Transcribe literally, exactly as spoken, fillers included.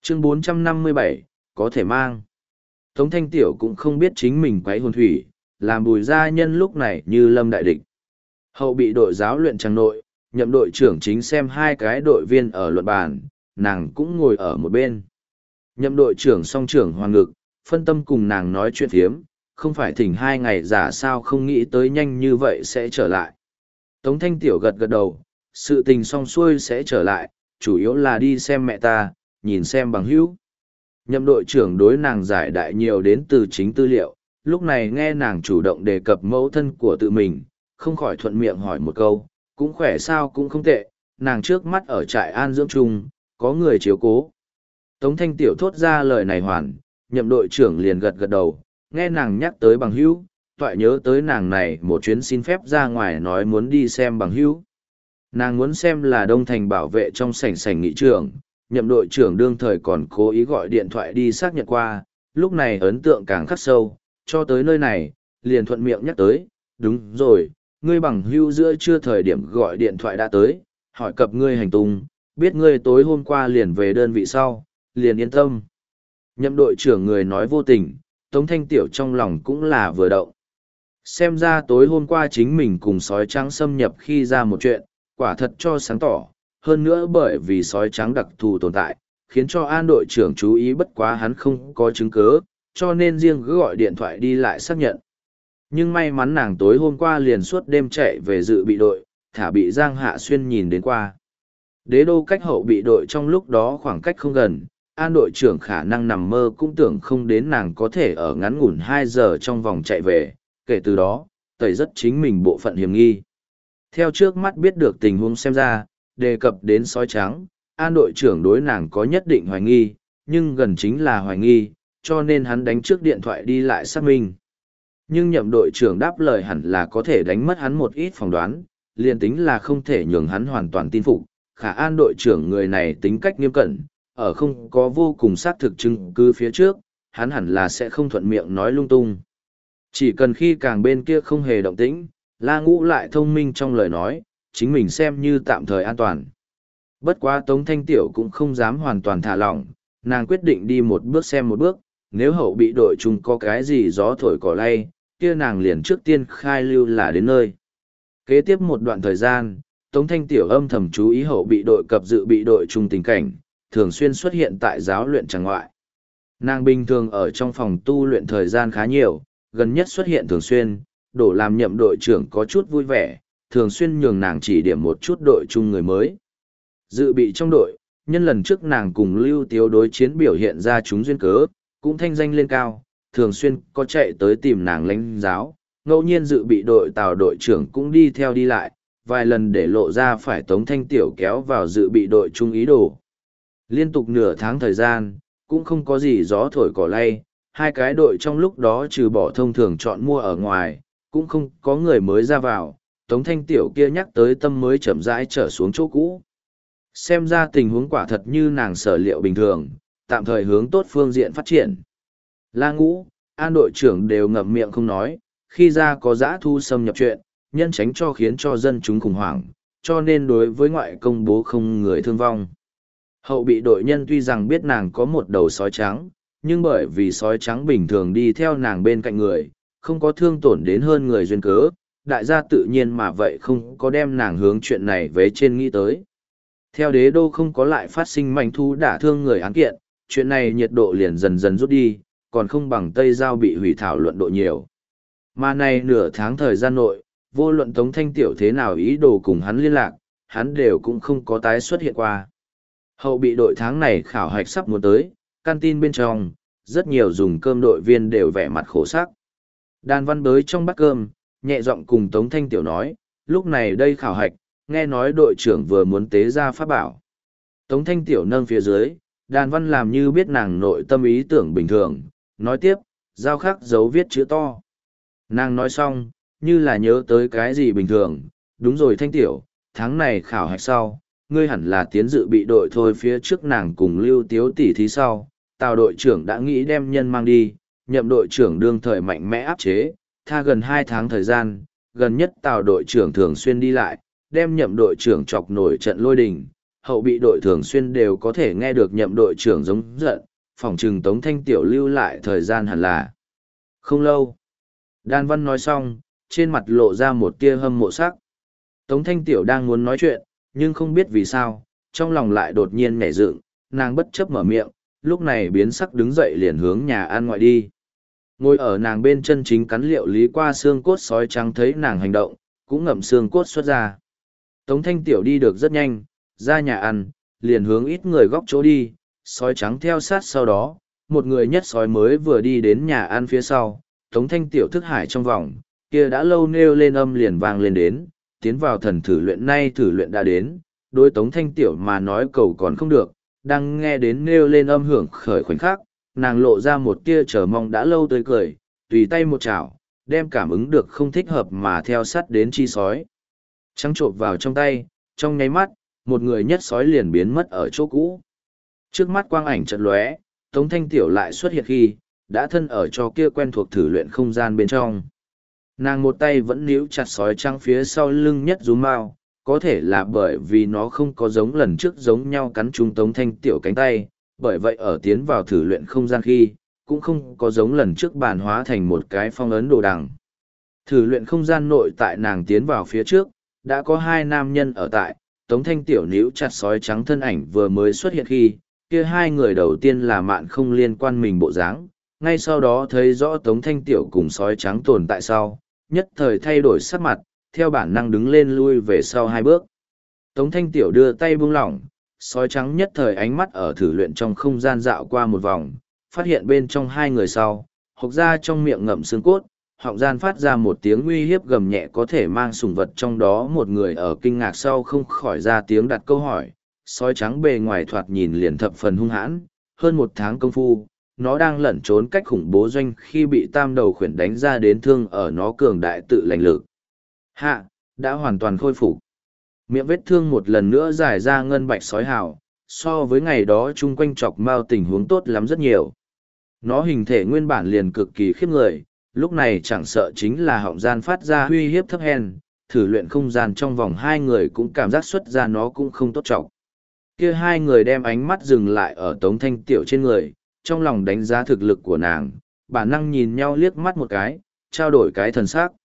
Chương bốn trăm năm mươi bảy, có thể mang. Tống Thanh Tiểu cũng không biết chính mình quấy hồn thủy, làm Bùi gia nhân lúc này như lâm đại địch. Hậu bị đội giáo luyện tràng nội, nhậm đội trưởng chính xem hai cái đội viên ở luận bàn, nàng cũng ngồi ở một bên. Nhậm đội trưởng song trưởng hoàng ngực, phân tâm cùng nàng nói chuyện thiếm, không phải thỉnh hai ngày giả sao không nghĩ tới nhanh như vậy sẽ trở lại. Tống Thanh Tiểu gật gật đầu, sự tình xong xuôi sẽ trở lại, chủ yếu là đi xem mẹ ta, nhìn xem bằng hữu. Nhậm đội trưởng đối nàng giải đại nhiều đến từ chính tư liệu, lúc này nghe nàng chủ động đề cập mẫu thân của tự mình, không khỏi thuận miệng hỏi một câu, cũng khỏe sao cũng không tệ, nàng trước mắt ở trại an dưỡng chung, có người chiếu cố. Tống Thanh Tiểu thốt ra lời này hoàn, nhậm đội trưởng liền gật gật đầu, nghe nàng nhắc tới bằng hữu, toại nhớ tới nàng này một chuyến xin phép ra ngoài nói muốn đi xem bằng hữu. Nàng muốn xem là Đông Thành bảo vệ trong sảnh sảnh nghị trưởng, nhậm đội trưởng đương thời còn cố ý gọi điện thoại đi xác nhận qua, lúc này ấn tượng càng khắc sâu, cho tới nơi này, liền thuận miệng nhắc tới, đúng rồi, ngươi bằng hữu giữa chưa thời điểm gọi điện thoại đã tới, hỏi cập ngươi hành tung, biết ngươi tối hôm qua liền về đơn vị sau, liền yên tâm. Nhậm đội trưởng người nói vô tình, Tống Thanh Tiểu trong lòng cũng là vừa động. Xem ra tối hôm qua chính mình cùng sói trắng xâm nhập khi ra một chuyện, quả thật cho sáng tỏ, hơn nữa bởi vì sói trắng đặc thù tồn tại, khiến cho an đội trưởng chú ý bất quá hắn không có chứng cứ, cho nên riêng cứ gọi điện thoại đi lại xác nhận. Nhưng may mắn nàng tối hôm qua liền suốt đêm chạy về dự bị đội, thả bị Giang Hạ Xuyên nhìn đến qua. Đế đô cách hậu bị đội trong lúc đó khoảng cách không gần, an đội trưởng khả năng nằm mơ cũng tưởng không đến nàng có thể ở ngắn ngủn hai giờ trong vòng chạy về, kể từ đó, tẩy rất chính mình bộ phận hiểm nghi. Theo trước mắt biết được tình huống xem ra, đề cập đến sói trắng, an đội trưởng đối nàng có nhất định hoài nghi, nhưng gần chính là hoài nghi, cho nên hắn đánh trước điện thoại đi lại xác minh. Nhưng nhậm đội trưởng đáp lời hẳn là có thể đánh mất hắn một ít phỏng đoán, liền tính là không thể nhường hắn hoàn toàn tin phục, khả an đội trưởng người này tính cách nghiêm cẩn, ở không có vô cùng xác thực chứng cứ phía trước, hắn hẳn là sẽ không thuận miệng nói lung tung. Chỉ cần khi càng bên kia không hề động tĩnh, La Ngũ lại thông minh trong lời nói, chính mình xem như tạm thời an toàn. Bất quá Tống Thanh Tiểu cũng không dám hoàn toàn thả lỏng, nàng quyết định đi một bước xem một bước, nếu hậu bị đội chung có cái gì gió thổi cỏ lay, kia nàng liền trước tiên khai lưu là đến nơi. Kế tiếp một đoạn thời gian, Tống Thanh Tiểu âm thầm chú ý hậu bị đội cập dự bị đội chung tình cảnh, thường xuyên xuất hiện tại giáo luyện tràng ngoại. Nàng bình thường ở trong phòng tu luyện thời gian khá nhiều, gần nhất xuất hiện thường xuyên, đổ làm nhậm đội trưởng có chút vui vẻ, thường xuyên nhường nàng chỉ điểm một chút đội chung người mới. Dự bị trong đội, nhân lần trước nàng cùng Lưu Tiếu đối chiến biểu hiện ra chúng duyên cớ, cũng thanh danh lên cao, thường xuyên có chạy tới tìm nàng lãnh giáo, ngẫu nhiên dự bị đội Tào đội trưởng cũng đi theo đi lại, vài lần để lộ ra phải Tống Thanh Tiểu kéo vào dự bị đội chung ý đồ. Liên tục nửa tháng thời gian, cũng không có gì gió thổi cỏ lay, hai cái đội trong lúc đó trừ bỏ thông thường chọn mua ở ngoài, cũng không có người mới ra vào, Tống Thanh Tiểu kia nhắc tới tâm mới chậm rãi trở xuống chỗ cũ. Xem ra tình huống quả thật như nàng sở liệu bình thường, tạm thời hướng tốt phương diện phát triển. La Ngũ, an đội trưởng đều ngậm miệng không nói, khi ra có dã thu xâm nhập chuyện, nhân tránh cho khiến cho dân chúng khủng hoảng, cho nên đối với ngoại công bố không người thương vong. Hậu bị đội nhân tuy rằng biết nàng có một đầu sói trắng, nhưng bởi vì sói trắng bình thường đi theo nàng bên cạnh người, không có thương tổn đến hơn người duyên cớ, đại gia tự nhiên mà vậy không có đem nàng hướng chuyện này về trên nghĩ tới. Theo đế đô không có lại phát sinh manh thu đả thương người án kiện, chuyện này nhiệt độ liền dần dần rút đi, còn không bằng Tây Giao bị hủy thảo luận độ nhiều. Mà này nửa tháng thời gian nội, vô luận Tống Thanh Tiểu thế nào ý đồ cùng hắn liên lạc, hắn đều cũng không có tái xuất hiện qua. Hậu bị đội tháng này khảo hạch sắp muốn tới, canteen bên trong, rất nhiều dùng cơm đội viên đều vẻ mặt khổ sắc. Đàn văn bới trong bát cơm, nhẹ giọng cùng Tống Thanh Tiểu nói, lúc này đây khảo hạch, nghe nói đội trưởng vừa muốn tế ra pháp bảo. Tống Thanh Tiểu nâng phía dưới, đàn văn làm như biết nàng nội tâm ý tưởng bình thường, nói tiếp, giao khắc dấu viết chữ to. Nàng nói xong, như là nhớ tới cái gì bình thường, đúng rồi Thanh Tiểu, tháng này khảo hạch sau, ngươi hẳn là tiến dự bị đội thôi phía trước nàng cùng Lưu Tiếu tỷ thí sau, Tào đội trưởng đã nghĩ đem nhân mang đi, nhậm đội trưởng đương thời mạnh mẽ áp chế, tha gần hai tháng thời gian, gần nhất Tào đội trưởng thường xuyên đi lại, đem nhậm đội trưởng chọc nổi trận lôi đình, hậu bị đội thường xuyên đều có thể nghe được nhậm đội trưởng giống giận, phỏng chừng Tống Thanh Tiểu lưu lại thời gian hẳn là không lâu. Đan Văn nói xong, trên mặt lộ ra một tia hâm mộ sắc. Tống Thanh Tiểu đang muốn nói chuyện, nhưng không biết vì sao, trong lòng lại đột nhiên nhảy dựng, nàng bất chấp mở miệng, lúc này biến sắc đứng dậy liền hướng nhà ăn ngoại đi. Ngồi ở nàng bên chân chính cắn liệu lý qua xương cốt sói trắng thấy nàng hành động, cũng ngậm xương cốt xuất ra. Tống Thanh Tiểu đi được rất nhanh, ra nhà ăn, liền hướng ít người góc chỗ đi, sói trắng theo sát sau đó, một người nhất sói mới vừa đi đến nhà ăn phía sau, Tống Thanh Tiểu thức hải trong vòng, kia đã lâu nêu lên âm liền vang lên đến, tiến vào thần thử luyện nay thử luyện đã đến, đối Tống Thanh Tiểu mà nói cầu còn không được, đang nghe đến nêu lên âm hưởng khởi khoảnh khắc, nàng lộ ra một tia chờ mong đã lâu tươi cười, tùy tay một chảo, đem cảm ứng được không thích hợp mà theo sát đến chi sói. Trắng trộn vào trong tay, trong nháy mắt, một người nhất sói liền biến mất ở chỗ cũ. Trước mắt quang ảnh chợt lóe, Tống Thanh Tiểu lại xuất hiện khi, đã thân ở cho kia quen thuộc thử luyện không gian bên trong. Nàng một tay vẫn níu chặt sói trắng phía sau lưng nhất rúm mao, có thể là bởi vì nó không có giống lần trước giống nhau cắn trúng Tống Thanh Tiểu cánh tay, bởi vậy ở tiến vào thử luyện không gian khi, cũng không có giống lần trước bàn hóa thành một cái phong ấn đồ đằng. Thử luyện không gian nội tại nàng tiến vào phía trước, đã có hai nam nhân ở tại, Tống Thanh Tiểu níu chặt sói trắng thân ảnh vừa mới xuất hiện khi, kia hai người đầu tiên là mạn không liên quan mình bộ dáng, ngay sau đó thấy rõ Tống Thanh Tiểu cùng sói trắng tồn tại sau, nhất thời thay đổi sắc mặt, theo bản năng đứng lên lui về sau hai bước. Tống Thanh Tiểu đưa tay buông lỏng, sói trắng nhất thời ánh mắt ở thử luyện trong không gian dạo qua một vòng, phát hiện bên trong hai người sau, hộc ra trong miệng ngậm xương cốt, họng gian phát ra một tiếng uy hiếp gầm nhẹ có thể mang sủng vật trong đó một người ở kinh ngạc sau không khỏi ra tiếng đặt câu hỏi. Sói trắng bề ngoài thoạt nhìn liền thập phần hung hãn, hơn một tháng công phu, nó đang lẩn trốn cách khủng bố doanh khi bị tam đầu khuyển đánh ra đến thương ở nó cường đại tự lành lực. Hạ, đã hoàn toàn khôi phục. Miệng vết thương một lần nữa dài ra ngân bạch sói hào, so với ngày đó chung quanh chọc mao tình huống tốt lắm rất nhiều. Nó hình thể nguyên bản liền cực kỳ khiếp người, lúc này chẳng sợ chính là họng gian phát ra uy hiếp thấp hèn, thử luyện không gian trong vòng hai người cũng cảm giác xuất ra nó cũng không tốt trọng. Kia hai người đem ánh mắt dừng lại ở Tống Thanh Tiểu trên người, trong lòng đánh giá thực lực của nàng, bản năng nhìn nhau liếc mắt một cái, trao đổi cái thần sắc.